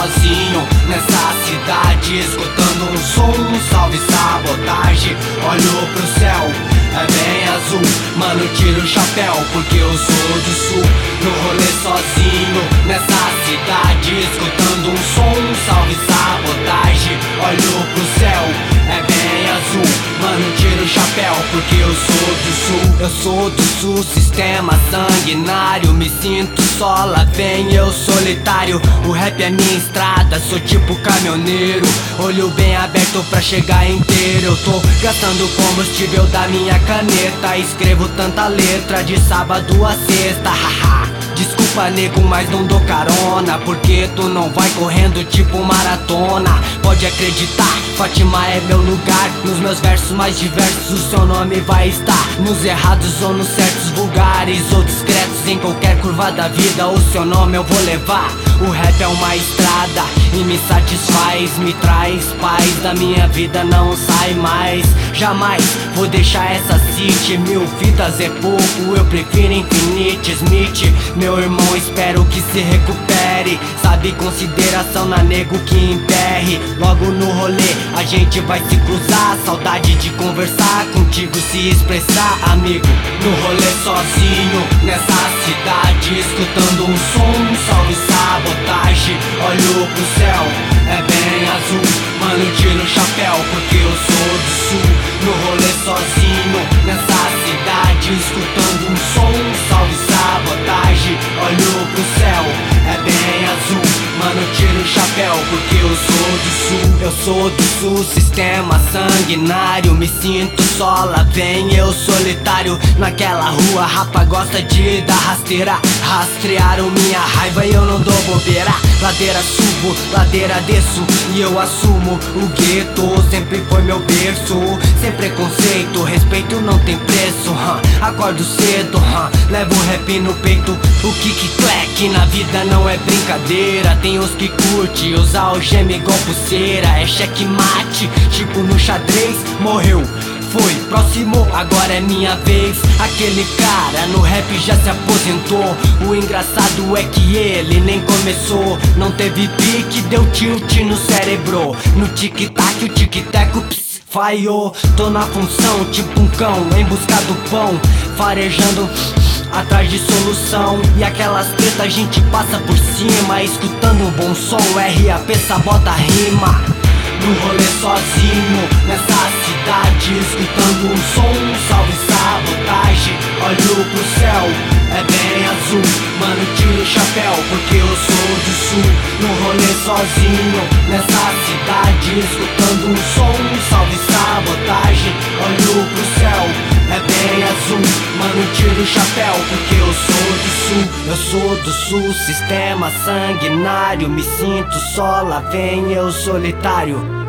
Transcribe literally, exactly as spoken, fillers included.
sozinho nessa cidade, escutando um som, um salve sabotagem. Olho pro céu, é bem azul, mano, tiro o chapéu porque eu sou do sul. No rolê sozinho nessa cidade, escutando um som, um salve sabotagem. Olho pro céu, é bem azul, mano, tiro o chapéu porque eu sou do sul. Eu sou do sul, sistema sanguinário, me sinto só, lá vem eu solitário. O rap é minha estrada, sou tipo caminhoneiro, olho bem aberto pra chegar inteiro. Eu tô gastando combustível da minha caneta, escrevo tanta letra de sábado a sexta, haha. Desculpa nego, mas não dou carona, porque tu não vai correndo tipo maratona. Pode acreditar, Fátima é meu lugar, nos meus versos mais diversos o seu nome vai estar. Nos errados ou nos certos, vulgares ou discretos, em qualquer curva da vida o seu nome eu vou levar. O rap é uma estrada e me satisfaz, me traz paz, da minha vida não sai mais. Jamais vou deixar essa city, mil vidas é pouco, eu prefiro Infinite Smith. Meu irmão, espero que se recupere, sabe, consideração na nego que emperre. Logo no rolê a gente vai se cruzar, saudade de conversar contigo, se expressar, amigo. No rolê sozinho nessa cidade, escutando um som, um salve sabotagem. Olho pro céu, é bem azul, mano, tiro o chapéu porque eu sou do sul. No rolê sozinho nessa cidade, escutando um som, um salve sabotagem. Olho pro céu, é bem azul, mano, tiro o chapéu porque eu sou do sul. Eu sou do sul, sistema sanguinário, me sinto só, lá vem eu solitário. Naquela rua, rapa gosta de dar rasteira, rastrearam minha raiva e eu não dou bobeira. Ladeira subo, ladeira desço e eu assumo. O gueto sempre foi meu berço, sem preconceito, respeito não tem preço, huh? Acordo cedo, huh? Levo o rap no peito. O kick-clack na vida não é brincadeira, tem os que curte usar algema igual pulseira. É checkmate, tipo no xadrez, morreu, foi, próximo, agora é minha vez. Aquele cara no rap já se aposentou, o engraçado é que ele nem começou. Não teve pique, deu tilt no cérebro. No tic-tac, o tic-tac, ps, falhou. Tô na função, tipo um cão em busca do pão, farejando atrás de solução. E aquelas tretas a gente passa por cima, escutando um bom som, R A P sabota rima. No rolê sozinho nessa cidade, escutando um som, um salve sabotagem. Olho pro céu, é bem azul, mano, tiro o chapéu porque eu sou do sul. No rolê sozinho nessa cidade, escutando um som, um salve sabotagem. Olho pro céu, é bem azul, mano, tiro o chapéu porque eu sou do sul. Eu sou do sul, sistema sanguinário, me sinto só, lá vem eu solitário.